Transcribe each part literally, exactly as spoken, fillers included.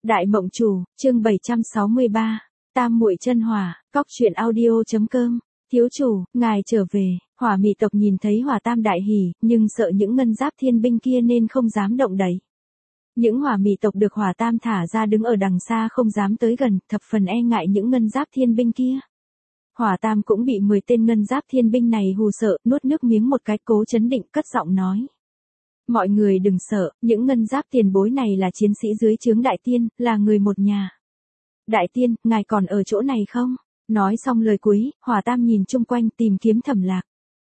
Đại Mộng Chủ, chương bảy trăm sáu mươi ba, Tam Muội Chân Hỏa, cóc truyện audio.com, thiếu chủ, ngài trở về, Hỏa Mị tộc nhìn thấy Hỏa Tam đại hỉ, nhưng sợ những ngân giáp thiên binh kia nên không dám động đậy. Những Hỏa Mị tộc được Hỏa Tam thả ra đứng ở đằng xa không dám tới gần, thập phần e ngại những ngân giáp thiên binh kia. Hỏa Tam cũng bị mười tên ngân giáp thiên binh này hù sợ, nuốt nước miếng một cái cố chấn định cất giọng nói. Mọi người đừng sợ, những ngân giáp tiền bối này là chiến sĩ dưới trướng đại tiên, là người một nhà. Đại tiên, ngài còn ở chỗ này không? Nói xong lời cuối, Hỏa Tam nhìn chung quanh tìm kiếm Thẩm Lạc.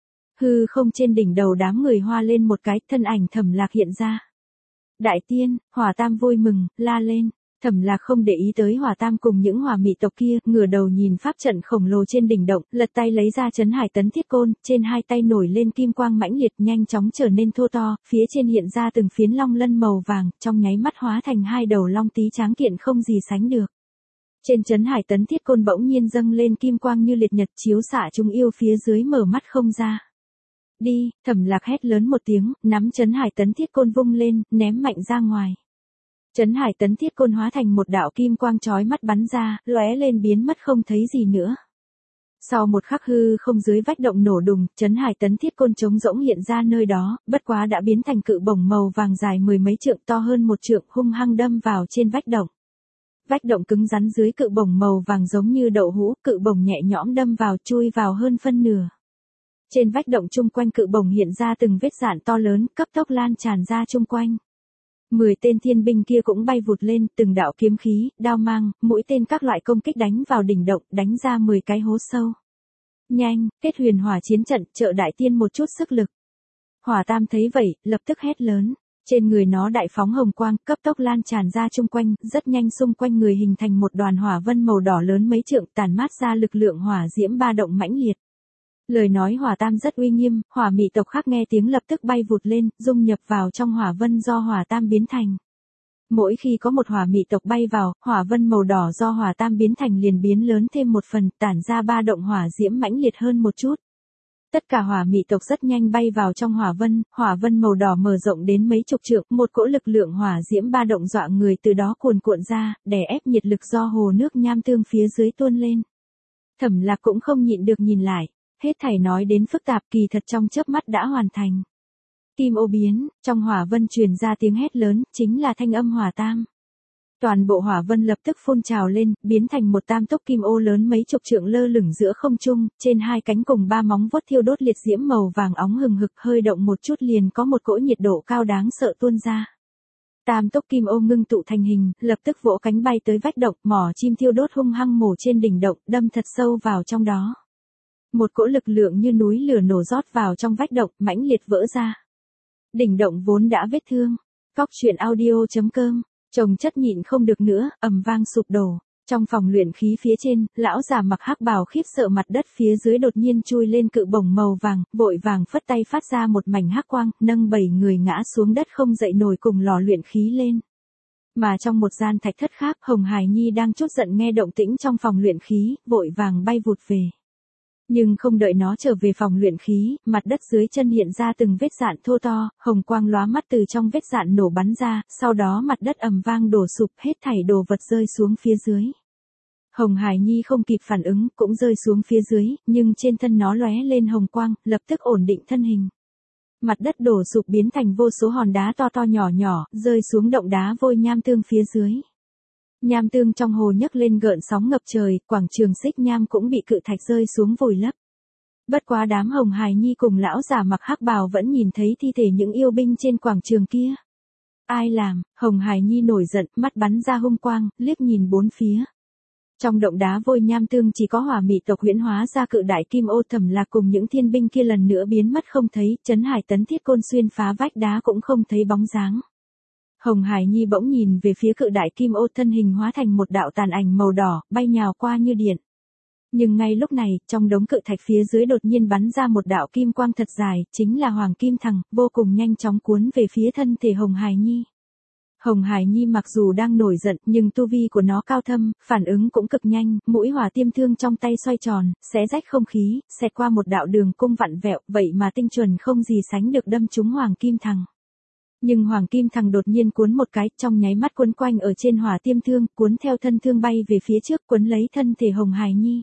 Hư không trên đỉnh đầu đám người hoa lên một cái, thân ảnh Thẩm Lạc hiện ra. Đại tiên, Hỏa Tam vui mừng, la lên. Thẩm Lạc không để ý tới Hỏa Tam cùng những Hỏa Mị tộc kia, ngửa đầu nhìn pháp trận khổng lồ trên đỉnh động, lật tay lấy ra Chấn Hải Tấn Thiết Côn, trên hai tay nổi lên kim quang mãnh liệt nhanh chóng trở nên thô to, phía trên hiện ra từng phiến long lân màu vàng, trong nháy mắt hóa thành hai đầu long tí tráng kiện không gì sánh được. Trên Chấn Hải Tấn Thiết Côn bỗng nhiên dâng lên kim quang như liệt nhật chiếu xạ chúng yêu phía dưới mở mắt không ra. Đi, Thẩm Lạc hét lớn một tiếng, nắm Chấn Hải Tấn Thiết Côn vung lên, ném mạnh ra ngoài. Chấn Hải Tấn Thiết Côn hóa thành một đạo kim quang chói mắt bắn ra, lóe lên biến mất không thấy gì nữa. Sau một khắc hư không dưới vách động nổ đùng, Chấn Hải Tấn Thiết Côn trống rỗng hiện ra nơi đó, bất quá đã biến thành cự bổng màu vàng dài mười mấy trượng to hơn một trượng hung hăng đâm vào trên vách động. Vách động cứng rắn dưới cự bổng màu vàng giống như đậu hũ, cự bổng nhẹ nhõm đâm vào chui vào hơn phân nửa. Trên vách động chung quanh cự bổng hiện ra từng vết rạn to lớn, cấp tốc lan tràn ra chung quanh. Mười tên thiên binh kia cũng bay vụt lên, từng đạo kiếm khí, đao mang, mũi tên các loại công kích đánh vào đỉnh động, đánh ra mười cái hố sâu. Nhanh, kết huyền hỏa chiến trận, trợ đại tiên một chút sức lực. Hỏa Tam thấy vậy, lập tức hét lớn. Trên người nó đại phóng hồng quang, cấp tốc lan tràn ra chung quanh, rất nhanh xung quanh người hình thành một đoàn hỏa vân màu đỏ lớn mấy trượng, tản mát ra lực lượng hỏa diễm ba động mãnh liệt. Lời nói Hỏa Tam rất uy nghiêm, Hỏa Mị tộc khác nghe tiếng lập tức bay vụt lên, dung nhập vào trong hỏa vân do Hỏa Tam biến thành. Mỗi khi có một Hỏa Mị tộc bay vào, hỏa vân màu đỏ do Hỏa Tam biến thành liền biến lớn thêm một phần, tản ra ba động hỏa diễm mãnh liệt hơn một chút. Tất cả Hỏa Mị tộc rất nhanh bay vào trong hỏa vân, hỏa vân màu đỏ mở rộng đến mấy chục trượng, một cỗ lực lượng hỏa diễm ba động dọa người từ đó cuồn cuộn ra, đè ép nhiệt lực do hồ nước nham tương phía dưới tuôn lên. Thẩm Lạc cũng không nhịn được nhìn lại. Hết thảy nói đến phức tạp kỳ thật trong chớp mắt đã hoàn thành. Kim ô biến, trong hỏa vân truyền ra tiếng hét lớn, chính là thanh âm Hỏa Tam. Toàn bộ hỏa vân lập tức phun trào lên, biến thành một tam tốc kim ô lớn mấy chục trượng lơ lửng giữa không trung, trên hai cánh cùng ba móng vuốt thiêu đốt liệt diễm màu vàng óng hừng hực, hơi động một chút liền có một cỗ nhiệt độ cao đáng sợ tuôn ra. Tam tốc kim ô ngưng tụ thành hình, lập tức vỗ cánh bay tới vách động, mỏ chim thiêu đốt hung hăng mổ trên đỉnh động, đâm thật sâu vào trong đó. Một cỗ lực lượng như núi lửa nổ rót vào trong vách động, mãnh liệt vỡ ra. Đỉnh động vốn đã vết thương. Cóc truyện audio.com, chồng chất nhịn không được nữa, ầm vang sụp đổ. Trong phòng luyện khí phía trên, lão già mặc hắc bào khiếp sợ mặt đất phía dưới đột nhiên chui lên cự bổng màu vàng, vội vàng phất tay phát ra một mảnh hắc quang, nâng bảy người ngã xuống đất không dậy nổi cùng lò luyện khí lên. Mà trong một gian thạch thất khác, Hồng Hải Nhi đang chút giận nghe động tĩnh trong phòng luyện khí, vội vàng bay vụt về. Nhưng không đợi nó trở về phòng luyện khí, mặt đất dưới chân hiện ra từng vết rạn thô to, hồng quang lóa mắt từ trong vết rạn nổ bắn ra, sau đó mặt đất ầm vang đổ sụp, hết thảy đồ vật rơi xuống phía dưới. Hồng Hải Nhi không kịp phản ứng, cũng rơi xuống phía dưới, nhưng trên thân nó lóe lên hồng quang, lập tức ổn định thân hình. Mặt đất đổ sụp biến thành vô số hòn đá to to nhỏ nhỏ, rơi xuống động đá vôi nham tương phía dưới. Nham tương trong hồ nhấc lên gợn sóng ngập trời, quảng trường xích nham cũng bị cự thạch rơi xuống vùi lấp. Bất quá đám Hồng Hải Nhi cùng lão già mặc hắc bào vẫn nhìn thấy thi thể những yêu binh trên quảng trường kia. Ai làm? Hồng Hải Nhi nổi giận, mắt bắn ra hung quang, liếc nhìn bốn phía. Trong động đá vôi nham tương chỉ có Hỏa Mị tộc huyễn hóa ra cự đại kim ô Thẩm Lạc cùng những thiên binh kia lần nữa biến mất không thấy, Chấn Hải Tấn Thiết Côn xuyên phá vách đá cũng không thấy bóng dáng. Hồng Hải Nhi bỗng nhìn về phía cự đại kim ô, thân hình hóa thành một đạo tàn ảnh màu đỏ, bay nhào qua như điện. Nhưng ngay lúc này, trong đống cự thạch phía dưới đột nhiên bắn ra một đạo kim quang thật dài, chính là Hoàng Kim Thằng, vô cùng nhanh chóng cuốn về phía thân thể Hồng Hải Nhi. Hồng Hải Nhi mặc dù đang nổi giận, nhưng tu vi của nó cao thâm, phản ứng cũng cực nhanh, mũi hỏa tiêm thương trong tay xoay tròn, xé rách không khí, xẹt qua một đạo đường cung vặn vẹo, vậy mà tinh chuẩn không gì sánh được đâm trúng Hoàng Kim Thằng. Nhưng Hoàng Kim Thằng đột nhiên cuốn một cái, trong nháy mắt cuốn quanh ở trên hỏa tiêm thương, cuốn theo thân thương bay về phía trước, cuốn lấy thân thể Hồng Hải Nhi.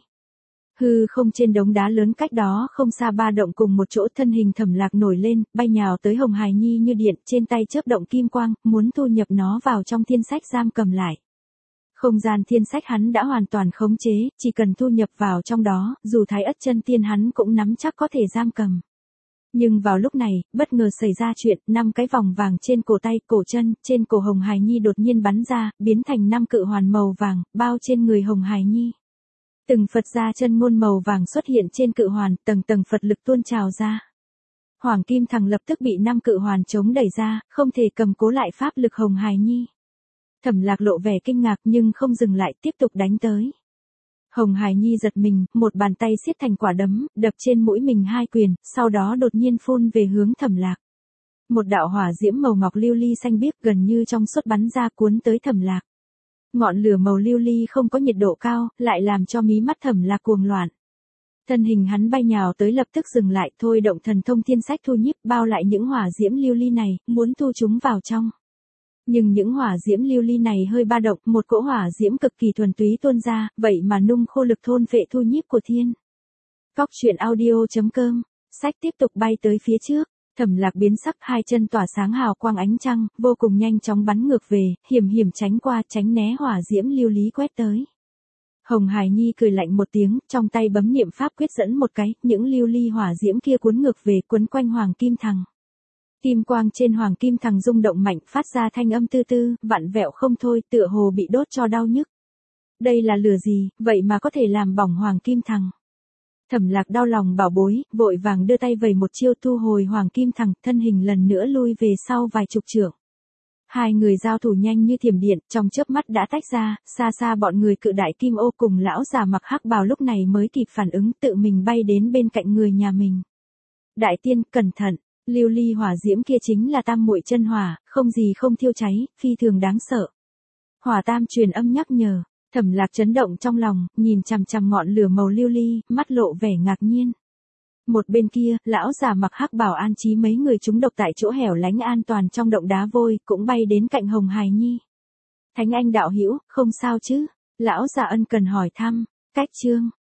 Hư không trên đống đá lớn cách đó không xa ba động cùng một chỗ, thân hình Thẩm Lạc nổi lên, bay nhào tới Hồng Hải Nhi như điện, trên tay chớp động kim quang, muốn thu nhập nó vào trong thiên sách giam cầm lại. Không gian thiên sách hắn đã hoàn toàn khống chế, chỉ cần thu nhập vào trong đó, dù Thái Ất Chân Tiên hắn cũng nắm chắc có thể giam cầm. Nhưng vào lúc này, bất ngờ xảy ra chuyện, năm cái vòng vàng trên cổ tay, cổ chân, trên cổ Hồng Hải Nhi đột nhiên bắn ra, biến thành năm cự hoàn màu vàng, bao trên người Hồng Hải Nhi. Từng Phật gia chân ngôn màu vàng xuất hiện trên cự hoàn, tầng tầng Phật lực tuôn trào ra. Hoàng Kim Thằng lập tức bị năm cự hoàn chống đẩy ra, không thể cầm cố lại pháp lực Hồng Hải Nhi. Thẩm Lạc lộ vẻ kinh ngạc nhưng không dừng lại, tiếp tục đánh tới. Hồng Hải Nhi giật mình, một bàn tay siết thành quả đấm, đập trên mũi mình hai quyền, sau đó đột nhiên phun về hướng Thẩm Lạc. Một đạo hỏa diễm màu ngọc lưu ly xanh biếc gần như trong suốt bắn ra cuốn tới Thẩm Lạc. Ngọn lửa màu lưu ly không có nhiệt độ cao, lại làm cho mí mắt Thẩm Lạc cuồng loạn. Thân hình hắn bay nhào tới lập tức dừng lại, thôi động thần thông thiên sách thu nhiếp bao lại những hỏa diễm lưu ly này, muốn thu chúng vào trong. Nhưng những hỏa diễm lưu ly này hơi ba động, một cỗ hỏa diễm cực kỳ thuần túy tuôn ra, vậy mà nung khô lực thôn phệ thu nhiếp của thiên. Cóc truyện audio chấm com, sách tiếp tục bay tới phía trước, Thẩm Lạc biến sắc, hai chân tỏa sáng hào quang ánh trăng, vô cùng nhanh chóng bắn ngược về, hiểm hiểm tránh qua, tránh né hỏa diễm lưu lý quét tới. Hồng Hải Nhi cười lạnh một tiếng, trong tay bấm niệm pháp quyết dẫn một cái, những lưu ly hỏa diễm kia cuốn ngược về, cuốn quanh Hoàng Kim Thằng. Kim quang trên Hoàng Kim Thằng rung động mạnh, phát ra thanh âm tư tư, vặn vẹo không thôi, tựa hồ bị đốt cho đau nhức. Đây là lửa gì, vậy mà có thể làm bỏng Hoàng Kim Thằng? Thẩm Lạc đau lòng bảo bối, vội vàng đưa tay vẩy một chiêu thu hồi Hoàng Kim Thằng, thân hình lần nữa lui về sau vài chục trượng. Hai người giao thủ nhanh như thiểm điện, trong chớp mắt đã tách ra, xa xa bọn người Cự Đại Kim Ô cùng lão già mặc hắc bào lúc này mới kịp phản ứng, tự mình bay đến bên cạnh người nhà mình. Đại tiên, cẩn thận, lưu ly hỏa diễm kia chính là tam muội chân hỏa, không gì không thiêu cháy, phi thường đáng sợ. Hỏa Tam truyền âm nhắc nhở. Thẩm Lạc chấn động trong lòng, nhìn chằm chằm ngọn lửa màu lưu ly, mắt lộ vẻ ngạc nhiên. Một bên kia, lão già mặc hắc bào an trí mấy người chúng độc tại chỗ hẻo lánh an toàn trong động đá vôi, cũng bay đến cạnh Hồng Hải Nhi. Thánh Anh đạo hữu, không sao chứ? Lão già ân cần hỏi thăm. Cách chương